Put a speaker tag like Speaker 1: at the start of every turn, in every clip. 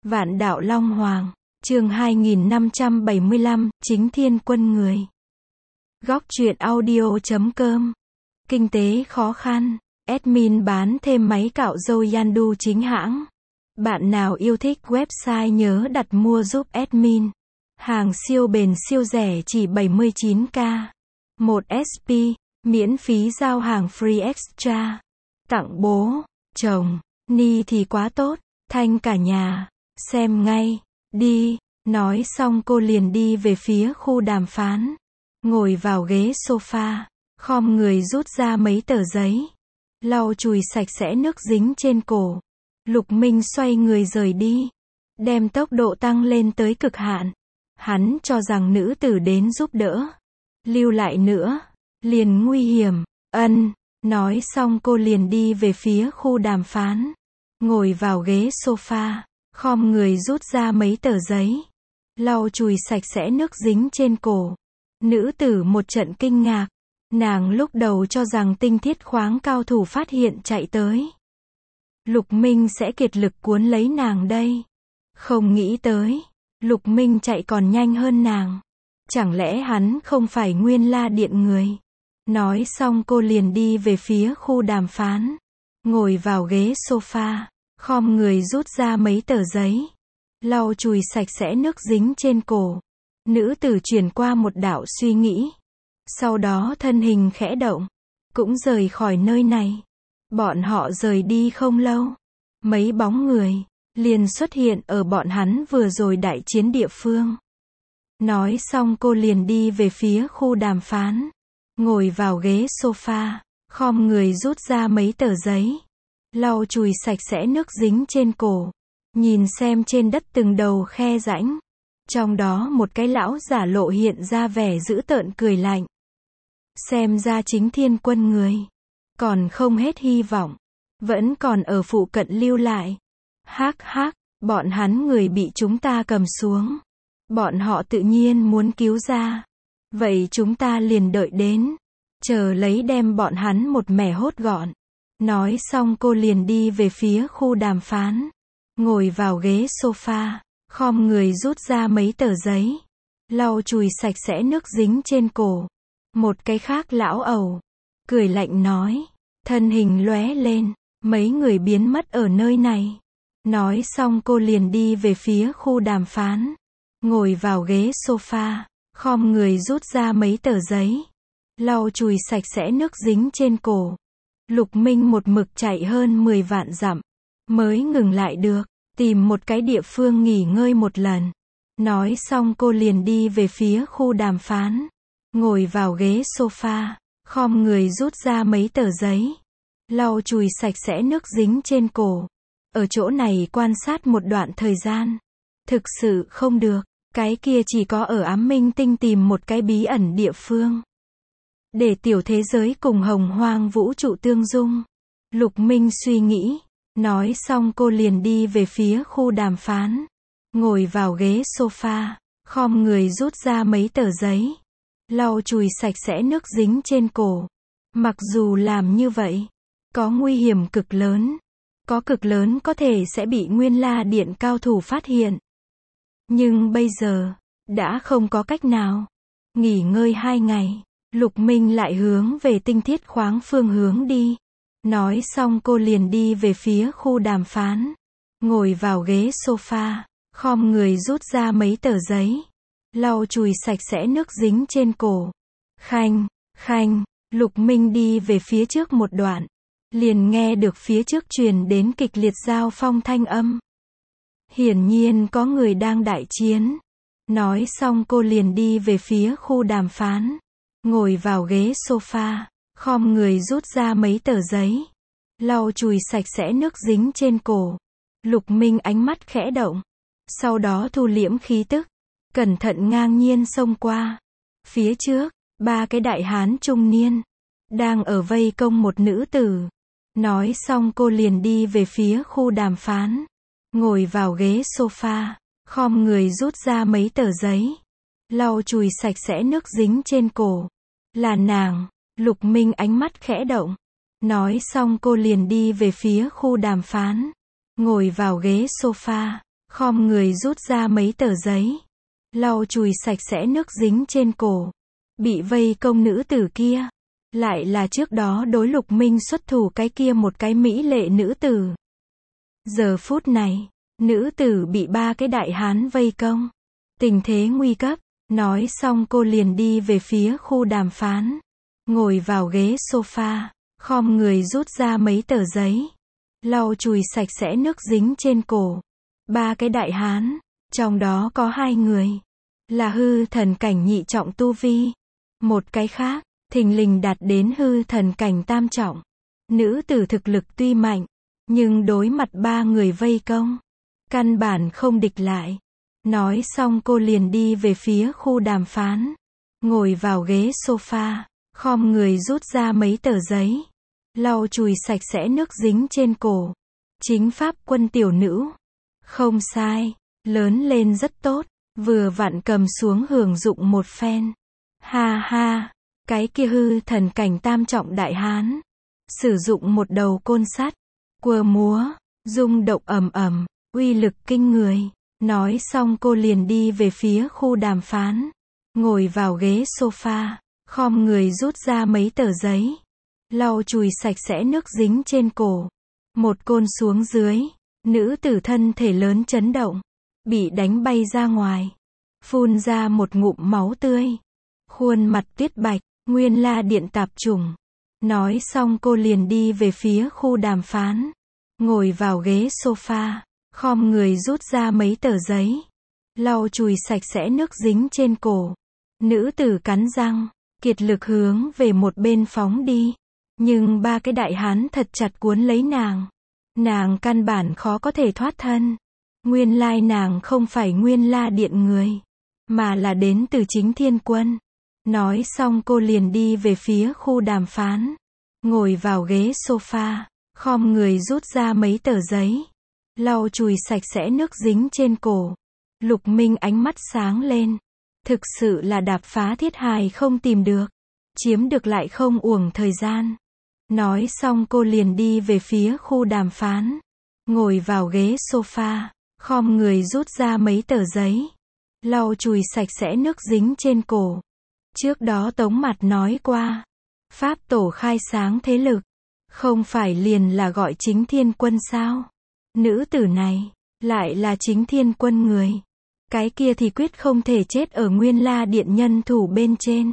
Speaker 1: Vạn đạo Long Hoàng, chương 2575, Chính Thiên Quân Người. Góc truyện audio.com. Kinh tế khó khăn, admin bán thêm máy cạo râu Yandu chính hãng. Bạn nào yêu thích website nhớ đặt mua giúp admin. Hàng siêu bền siêu rẻ chỉ 79k. 1 SP, miễn phí giao hàng free extra. Tặng bố, chồng, ni thì quá tốt, thanh cả nhà. Xem ngay, đi, nói xong cô liền đi về phía khu đàm phán. Ngồi vào ghế sofa, khom người rút ra mấy tờ giấy. Lau chùi sạch sẽ nước dính trên cổ. Lục Minh xoay người rời đi. Đem tốc độ tăng lên tới cực hạn. Hắn cho rằng nữ tử đến giúp đỡ. Lưu lại nữa, liền nguy hiểm. Nói xong cô liền đi về phía khu đàm phán. Ngồi vào ghế sofa. Khom người rút ra mấy tờ giấy. Lau chùi sạch sẽ nước dính trên cổ. Nữ tử một trận kinh ngạc. Nàng lúc đầu cho rằng tinh thiết khoáng cao thủ phát hiện chạy tới. Lục Minh sẽ kiệt lực cuốn lấy nàng đây. Không nghĩ tới. Lục Minh chạy còn nhanh hơn nàng. Chẳng lẽ hắn không phải Nguyên La Điện người? Nói xong cô liền đi về phía khu đàm phán. Ngồi vào ghế sofa. Khom người rút ra mấy tờ giấy. Lau chùi sạch sẽ nước dính trên cổ. Nữ tử chuyển qua một đạo suy nghĩ. Sau đó thân hình khẽ động. Cũng rời khỏi nơi này. Bọn họ rời đi không lâu. Mấy bóng người liền xuất hiện ở bọn hắn vừa rồi đại chiến địa phương. Nói xong cô liền đi về phía khu đàm phán. Ngồi vào ghế sofa. Khom người rút ra mấy tờ giấy. Lau chùi sạch sẽ nước dính trên cổ. Nhìn xem trên đất từng đầu khe rãnh. Trong đó một cái lão giả lộ hiện ra vẻ dữ tợn cười lạnh. Xem ra Chính Thiên Quân người. Còn không hết hy vọng. Vẫn còn ở phụ cận lưu lại. Hắc, bọn hắn người bị chúng ta cầm xuống. Bọn họ tự nhiên muốn cứu ra. Vậy chúng ta liền đợi đến. Chờ lấy đem bọn hắn một mẻ hốt gọn. Nói xong cô liền đi về phía khu đàm phán. Ngồi vào ghế sofa. Khom người rút ra mấy tờ giấy. Lau chùi sạch sẽ nước dính trên cổ. Một cái khác lão ẩu. Cười lạnh nói. Thân hình lóe lên. Mấy người biến mất ở nơi này. Nói xong cô liền đi về phía khu đàm phán. Ngồi vào ghế sofa. Khom người rút ra mấy tờ giấy. Lau chùi sạch sẽ nước dính trên cổ. Lục Minh một mực chạy hơn 10 vạn dặm. Mới ngừng lại được. Tìm một cái địa phương nghỉ ngơi một lần. Nói xong cô liền đi về phía khu đàm phán. Ngồi vào ghế sofa. Khom người rút ra mấy tờ giấy. Lau chùi sạch sẽ nước dính trên cổ. Ở chỗ này quan sát một đoạn thời gian. Thực sự không được. Cái kia chỉ có ở Ám Minh Tinh tìm một cái bí ẩn địa phương. Để tiểu thế giới cùng hồng hoang vũ trụ tương dung. Lục Minh suy nghĩ. Nói xong cô liền đi về phía khu đàm phán. Ngồi vào ghế sofa. Khom người rút ra mấy tờ giấy. Lau chùi sạch sẽ nước dính trên cổ. Mặc dù làm như vậy. Có nguy hiểm cực lớn. Có cực lớn có thể sẽ bị Nguyên La Điện cao thủ phát hiện. Nhưng bây giờ. Đã không có cách nào. Nghỉ ngơi 2 ngày. Lục Minh lại hướng về tinh thiết khoáng phương hướng đi. Nói xong cô liền đi về phía khu đàm phán. Ngồi vào ghế sofa. Khom người rút ra mấy tờ giấy. Lau chùi sạch sẽ nước dính trên cổ. Khanh. Lục Minh đi về phía trước một đoạn. Liền nghe được phía trước truyền đến kịch liệt giao phong thanh âm. Hiển nhiên có người đang đại chiến. Nói xong cô liền đi về phía khu đàm phán. Ngồi vào ghế sofa. Khom người rút ra mấy tờ giấy. Lau chùi sạch sẽ nước dính trên cổ. Lục Minh ánh mắt khẽ động. Sau đó thu liễm khí tức. Cẩn thận ngang nhiên xông qua. Phía trước, 3 cái đại hán trung niên. Đang ở vây công một nữ tử. Nói xong cô liền đi về phía khu đàm phán. Ngồi vào ghế sofa. Khom người rút ra mấy tờ giấy. Lau chùi sạch sẽ nước dính trên cổ. Là nàng. Lục Minh ánh mắt khẽ động. Nói xong cô liền đi về phía khu đàm phán. Ngồi vào ghế sofa. khom người rút ra mấy tờ giấy, lau chùi sạch sẽ nước dính trên cổ. Bị vây công nữ tử kia, lại là trước đó đối Lục Minh xuất thủ cái kia một cái mỹ lệ nữ tử. Giờ phút này, nữ tử bị ba cái đại hán vây công. Tình thế nguy cấp, nói xong cô liền đi về phía khu đàm phán. Ngồi vào ghế sofa, khom người rút ra mấy tờ giấy, lau chùi sạch sẽ nước dính trên cổ. Ba cái đại hán, trong đó có 2 người, là hư thần cảnh nhị trọng tu vi. Một cái khác, thình lình đạt đến hư thần cảnh tam trọng. Nữ tử thực lực tuy mạnh, nhưng đối mặt 3 người vây công, căn bản không địch lại. Nói xong cô liền đi về phía khu đàm phán. Ngồi vào ghế sofa, khom người rút ra mấy tờ giấy, lau chùi sạch sẽ nước dính trên cổ. Chính pháp quân tiểu nữ. Không sai, lớn lên rất tốt, vừa vặn cầm xuống hưởng dụng một phen. Ha ha, cái kia hư thần cảnh tam trọng đại hán, sử dụng một đầu côn sắt, quơ múa, rung động ầm ầm, uy lực kinh người. Nói xong cô liền đi về phía khu đàm phán. Ngồi vào ghế sofa, khom người rút ra mấy tờ giấy, lau chùi sạch sẽ nước dính trên cổ. Một côn xuống dưới, nữ tử thân thể lớn chấn động, bị đánh bay ra ngoài, phun ra một ngụm máu tươi. Khuôn mặt tuyết bạch, nguyên la điện tạp chủng. Nói xong cô liền đi về phía khu đàm phán. Ngồi vào ghế sofa, khom người rút ra mấy tờ giấy, lau chùi sạch sẽ nước dính trên cổ. Nữ tử cắn răng, kiệt lực hướng về một bên phóng đi. Nhưng ba cái đại hán thật chặt cuốn lấy nàng. Nàng căn bản khó có thể thoát thân. Nguyên lai nàng không phải Nguyên La Điện người, mà là đến từ Chính Thiên Quân. Nói xong cô liền đi về phía khu đàm phán. Ngồi vào ghế sofa, khom người rút ra mấy tờ giấy, lau chùi sạch sẽ nước dính trên cổ. Lục Minh ánh mắt sáng lên. Thực sự là đạp phá thiết hài không tìm được, chiếm được lại không uổng thời gian. Nói xong cô liền đi về phía khu đàm phán. Ngồi vào ghế sofa, khom người rút ra mấy tờ giấy, lau chùi sạch sẽ nước dính trên cổ. Trước đó Tống Mạt nói qua, Pháp tổ khai sáng thế lực, không phải liền là gọi Chính Thiên Quân sao? Nữ tử này, lại là Chính Thiên Quân người. Cái kia thì quyết không thể chết ở Nguyên La Điện nhân thủ bên trên.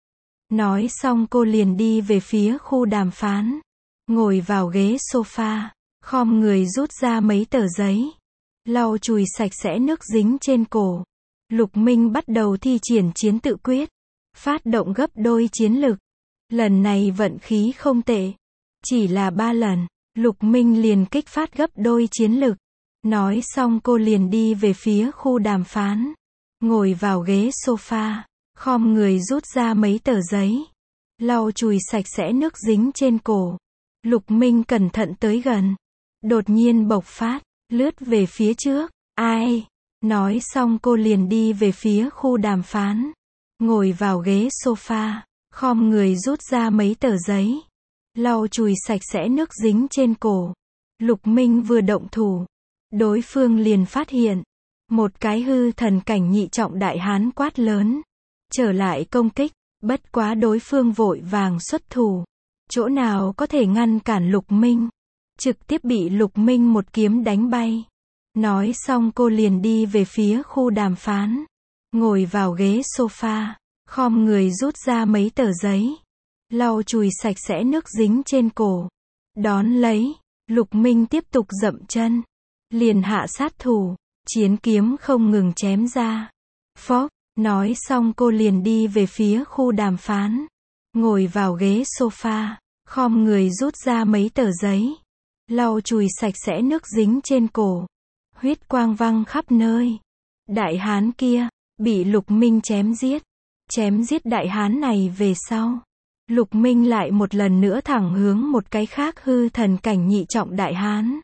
Speaker 1: Nói xong cô liền đi về phía khu đàm phán. Ngồi vào ghế sofa, khom người rút ra mấy tờ giấy, lau chùi sạch sẽ nước dính trên cổ. Lục Minh bắt đầu thi triển chiến tự quyết, phát động gấp đôi chiến lực. Lần này vận khí không tệ, chỉ là 3 lần, Lục Minh liền kích phát gấp đôi chiến lực. Nói xong cô liền đi về phía khu đàm phán. Ngồi vào ghế sofa, khom người rút ra mấy tờ giấy, lau chùi sạch sẽ nước dính trên cổ. Lục Minh cẩn thận tới gần, đột nhiên bộc phát, lướt về phía trước. Ai? Nói xong cô liền đi về phía khu đàm phán. Ngồi vào ghế sofa, khom người rút ra mấy tờ giấy, lau chùi sạch sẽ nước dính trên cổ. Lục Minh vừa động thủ, đối phương liền phát hiện. Một cái hư thần cảnh nhị trọng đại hán quát lớn, trở lại công kích. Bất quá đối phương vội vàng xuất thủ, chỗ nào có thể ngăn cản Lục Minh, trực tiếp bị Lục Minh một kiếm đánh bay. Nói xong cô liền đi về phía khu đàm phán. Ngồi vào ghế sofa, khom người rút ra mấy tờ giấy, lau chùi sạch sẽ nước dính trên cổ. Đón lấy, Lục Minh tiếp tục dậm chân, liền hạ sát thủ, chiến kiếm không ngừng chém ra. Phốc, nói xong cô liền đi về phía khu đàm phán. Ngồi vào ghế sofa, khom người rút ra mấy tờ giấy, lau chùi sạch sẽ nước dính trên cổ. Huyết quang văng khắp nơi. Đại hán kia, bị Lục Minh chém giết. Chém giết đại hán này về sau, Lục Minh lại một lần nữa thẳng hướng một cái khác hư thần cảnh nhị trọng đại hán.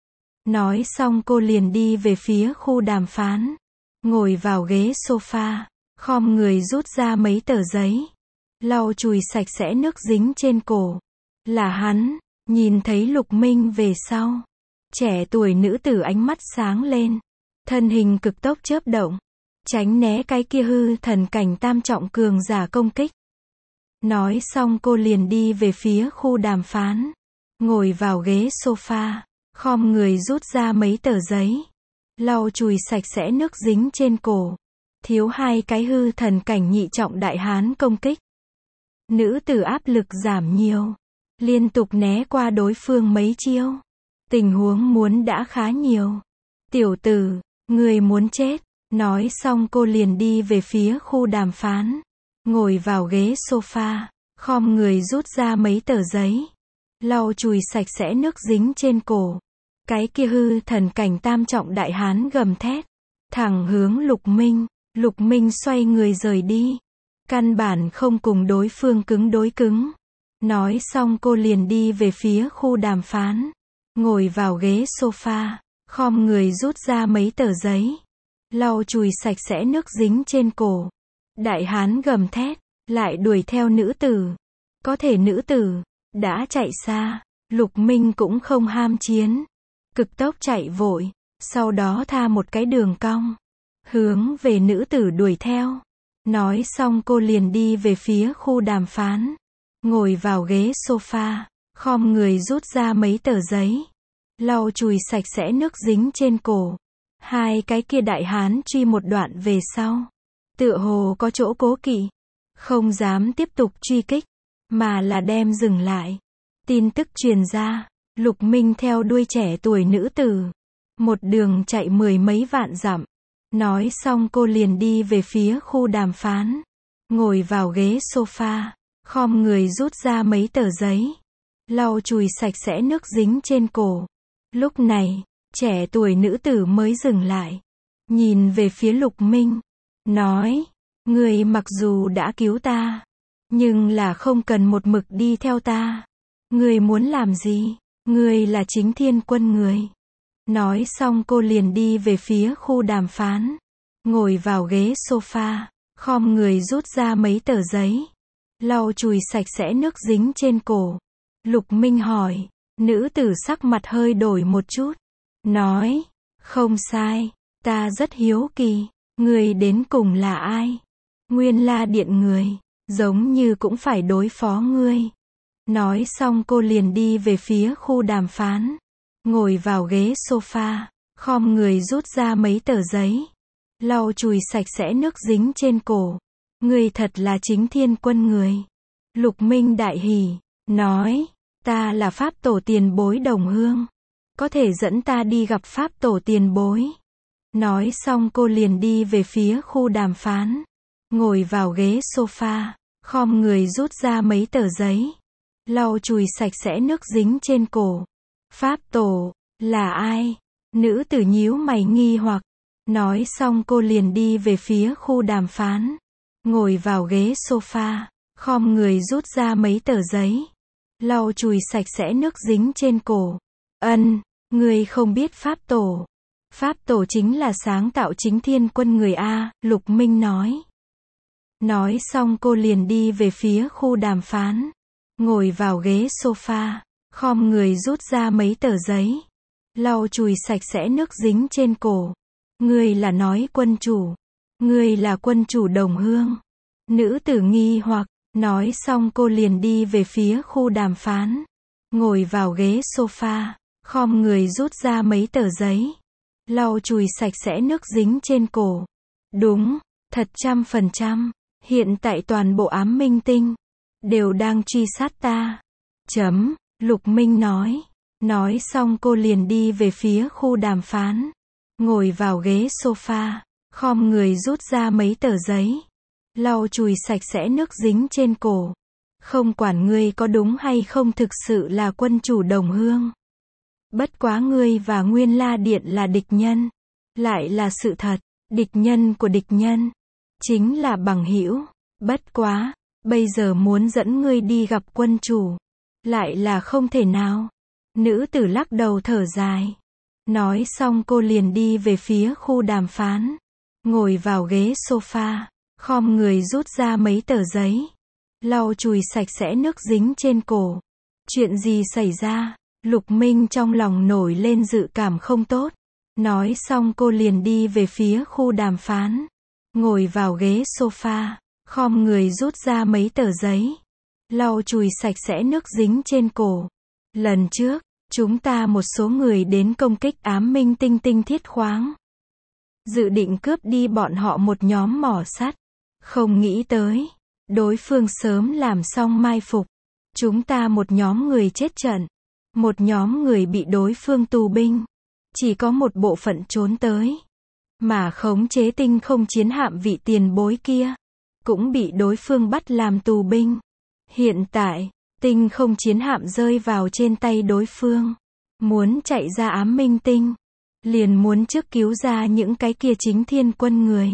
Speaker 1: Nói xong cô liền đi về phía khu đàm phán. Ngồi vào ghế sofa, khom người rút ra mấy tờ giấy, lau chùi sạch sẽ nước dính trên cổ. Là hắn. Nhìn thấy Lục Minh về sau, trẻ tuổi nữ tử ánh mắt sáng lên, thân hình cực tốc chớp động, tránh né cái kia hư thần cảnh tam trọng cường giả công kích. Nói xong cô liền đi về phía khu đàm phán, ngồi vào ghế sofa, khom người rút ra mấy tờ giấy, lau chùi sạch sẽ nước dính trên cổ. Thiếu hai cái hư thần cảnh nhị trọng đại hán công kích. Nữ tử áp lực giảm nhiều, liên tục né qua đối phương mấy chiêu. Tình huống muốn đã khá nhiều. Tiểu tử, người muốn chết. Nói xong cô liền đi về phía khu đàm phán, ngồi vào ghế sofa, khom người rút ra mấy tờ giấy, lau chùi sạch sẽ nước dính trên cổ. Cái kia hư thần cảnh tam trọng đại hán gầm thét, thẳng hướng Lục Minh. Lục Minh xoay người rời đi, căn bản không cùng đối phương cứng đối cứng. Nói xong cô liền đi về phía khu đàm phán, ngồi vào ghế sofa, khom người rút ra mấy tờ giấy, lau chùi sạch sẽ nước dính trên cổ. Đại hán gầm thét, lại đuổi theo nữ tử. Có thể nữ tử đã chạy xa, Lục Minh cũng không ham chiến, cực tốc chạy vội, sau đó tha một cái đường cong, hướng về nữ tử đuổi theo. Nói xong cô liền đi về phía khu đàm phán, ngồi vào ghế sofa, khom người rút ra mấy tờ giấy, lau chùi sạch sẽ nước dính trên cổ. Hai cái kia đại hán truy một đoạn về sau, tựa hồ có chỗ cố kỵ, không dám tiếp tục truy kích, mà là đem dừng lại. Tin tức truyền ra, Lục Minh theo đuôi trẻ tuổi nữ tử, một đường chạy mười mấy vạn dặm. Nói xong cô liền đi về phía khu đàm phán, ngồi vào ghế sofa, khom người rút ra mấy tờ giấy, lau chùi sạch sẽ nước dính trên cổ. Lúc này, trẻ tuổi nữ tử mới dừng lại, nhìn về phía Lục Minh, nói, người mặc dù đã cứu ta, nhưng là không cần một mực đi theo ta. Người muốn làm gì? Người là Chính Thiên Quân người. Nói xong cô liền đi về phía khu đàm phán, ngồi vào ghế sofa, khom người rút ra mấy tờ giấy, lau chùi sạch sẽ nước dính trên cổ. Lục Minh hỏi, nữ tử sắc mặt hơi đổi một chút, nói, không sai, ta rất hiếu kỳ, người đến cùng là ai? Nguyên La Điện người, giống như cũng phải đối phó ngươi. Nói xong cô liền đi về phía khu đàm phán, ngồi vào ghế sofa, khom người rút ra mấy tờ giấy, lau chùi sạch sẽ nước dính trên cổ. Người thật là Chính Thiên Quân người. Lục Minh đại hỉ, nói, ta là Pháp Tổ tiền bối đồng hương, có thể dẫn ta đi gặp Pháp Tổ tiền bối. Nói xong cô liền đi về phía khu đàm phán, ngồi vào ghế sofa, khom người rút ra mấy tờ giấy, lau chùi sạch sẽ nước dính trên cổ. Pháp Tổ, là ai? Nữ tử nhíu mày nghi hoặc. Nói xong cô liền đi về phía khu đàm phán, ngồi vào ghế sofa, khom người rút ra mấy tờ giấy, lau chùi sạch sẽ nước dính trên cổ. Người không biết Pháp Tổ. Pháp Tổ chính là sáng tạo Chính Thiên Quân người A, Lục Minh nói. Nói xong cô liền đi về phía khu đàm phán, ngồi vào ghế sofa, khom người rút ra mấy tờ giấy, lau chùi sạch sẽ nước dính trên cổ. Ngươi là nói quân chủ. Ngươi là quân chủ đồng hương. Nữ tử nghi hoặc. Nói xong cô liền đi về phía khu đàm phán, ngồi vào ghế sofa, khom người rút ra mấy tờ giấy, lau chùi sạch sẽ nước dính trên cổ. Đúng, thật 100%, hiện tại toàn bộ ám minh tinh đều đang truy sát ta. Lục Minh nói. Nói xong cô liền đi về phía khu đàm phán, ngồi vào ghế sofa, khom người rút ra mấy tờ giấy, lau chùi sạch sẽ nước dính trên cổ. Không quản ngươi có đúng hay không thực sự là quân chủ đồng hương. Bất quá ngươi và Nguyên La Điện là địch nhân. Lại là sự thật, địch nhân của địch nhân chính là bằng hữu. Bất quá, bây giờ muốn dẫn ngươi đi gặp quân chủ, lại là không thể nào. Nữ tử lắc đầu thở dài. Nói xong cô liền đi về phía khu đàm phán, ngồi vào ghế sofa, khom người rút ra mấy tờ giấy, lau chùi sạch sẽ nước dính trên cổ. Chuyện gì xảy ra? Lục Minh trong lòng nổi lên dự cảm không tốt. Nói xong cô liền đi về phía khu đàm phán. Ngồi vào ghế sofa, khom người rút ra mấy tờ giấy. Lau chùi sạch sẽ nước dính trên cổ. Lần trước, chúng ta một số người đến công kích ám minh tinh tinh thiết khoáng. Dự định cướp đi bọn họ một nhóm mỏ sắt. Không nghĩ tới, đối phương sớm làm xong mai phục. Chúng ta một nhóm người chết trận. Một nhóm người bị đối phương tù binh. Chỉ có một bộ phận trốn tới. Mà khống chế tinh không chiến hạm vị tiền bối kia. Cũng bị đối phương bắt làm tù binh. Hiện tại, tinh không chiến hạm rơi vào trên tay đối phương. Muốn chạy ra ám minh tinh. Liền muốn trước cứu ra những cái kia chính thiên quân người.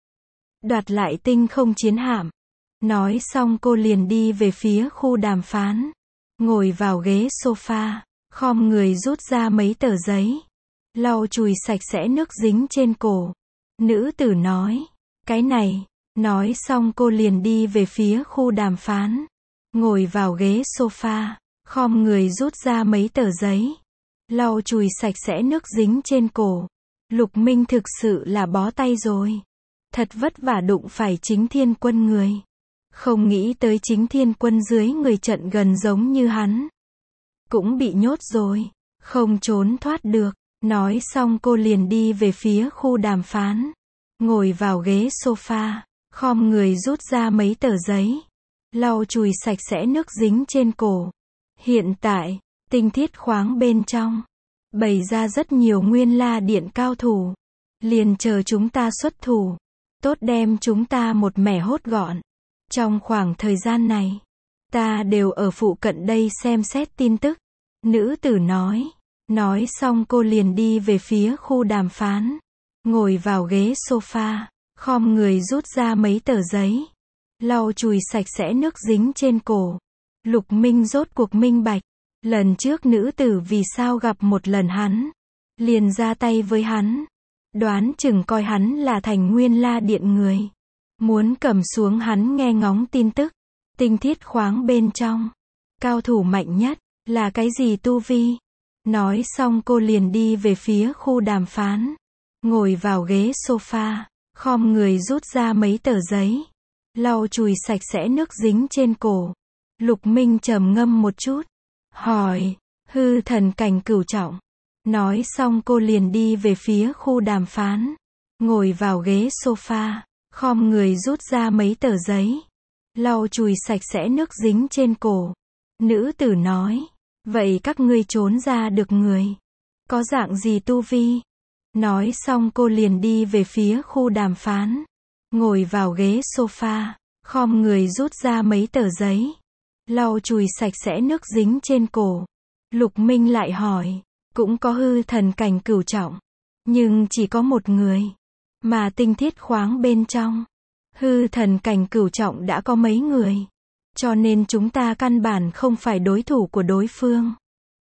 Speaker 1: Đoạt lại tinh không chiến hạm. Nói xong cô liền đi về phía khu đàm phán. Ngồi vào ghế sofa, khom người rút ra mấy tờ giấy. Lau chùi sạch sẽ nước dính trên cổ. Nữ tử nói, cái này. Nói xong cô liền đi về phía khu đàm phán. Ngồi vào ghế sofa, khom người rút ra mấy tờ giấy. Lau chùi sạch sẽ nước dính trên cổ. Lục Minh thực sự là bó tay rồi. Thật vất vả đụng phải chính thiên quân người. Không nghĩ tới chính thiên quân dưới người trận gần giống như hắn. Cũng bị nhốt rồi. Không trốn thoát được. Nói xong cô liền đi về phía khu đàm phán. Ngồi vào ghế sofa, khom người rút ra mấy tờ giấy. Lau chùi sạch sẽ nước dính trên cổ. Hiện tại, tinh thiết khoáng bên trong. Bày ra rất nhiều nguyên la điện cao thủ. Liền chờ chúng ta xuất thủ. Tốt đem chúng ta một mẻ hốt gọn. Trong khoảng thời gian này, ta đều ở phụ cận đây xem xét tin tức. Nữ tử nói. Nói xong cô liền đi về phía khu đàm phán. Ngồi vào ghế sofa, khom người rút ra mấy tờ giấy. Lau chùi sạch sẽ nước dính trên cổ. Lục Minh rốt cuộc minh bạch. Lần trước nữ tử vì sao gặp một lần hắn. Liền ra tay với hắn. Đoán chừng coi hắn là thành nguyên la điện người. Muốn cầm xuống hắn nghe ngóng tin tức. Tinh thiết khoáng bên trong. Cao thủ mạnh nhất, là cái gì tu vi? Nói xong cô liền đi về phía khu đàm phán. Ngồi vào ghế sofa, khom người rút ra mấy tờ giấy. Lau chùi sạch sẽ nước dính trên cổ. Lục Minh trầm ngâm một chút. Hỏi, hư thần cảnh cửu trọng. Nói xong cô liền đi về phía khu đàm phán. Ngồi vào ghế sofa, khom người rút ra mấy tờ giấy. Lau chùi sạch sẽ nước dính trên cổ. Nữ tử nói, vậy các ngươi trốn ra được người. Có dạng gì tu vi? Nói xong cô liền đi về phía khu đàm phán. Ngồi vào ghế sofa, khom người rút ra mấy tờ giấy. Lau chùi sạch sẽ nước dính trên cổ. Lục Minh lại hỏi, cũng có hư thần cảnh cửu trọng. Nhưng chỉ có một người. Mà tinh thiết khoáng bên trong. Hư thần cảnh cửu trọng đã có mấy người. Cho nên chúng ta căn bản không phải đối thủ của đối phương.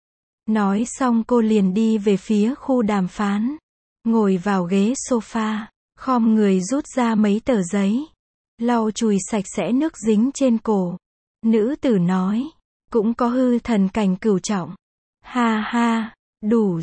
Speaker 1: Nói xong cô liền đi về phía khu đàm phán. Ngồi vào ghế sofa, khom người rút ra mấy tờ giấy. Lau chùi sạch sẽ nước dính trên cổ. Nữ tử nói, cũng có hư thần cảnh cửu trọng. Ha ha, đủ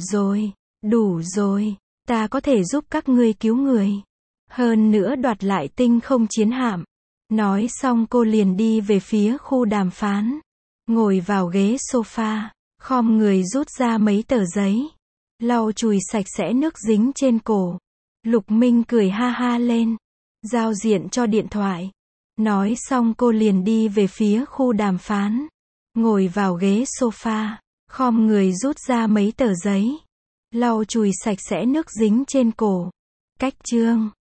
Speaker 1: rồi, ta có thể giúp các ngươi cứu người. Hơn nữa đoạt lại tinh không chiến hạm. Nói xong cô liền đi về phía khu đàm phán. Ngồi vào ghế sofa, khom người rút ra mấy tờ giấy. Lau chùi sạch sẽ nước dính trên cổ. Lục Minh cười ha ha lên. Giao diện cho điện thoại. Nói xong cô liền đi về phía khu đàm phán. Ngồi vào ghế sofa, khom người rút ra mấy tờ giấy. Lau chùi sạch sẽ nước dính trên cổ. Cách chương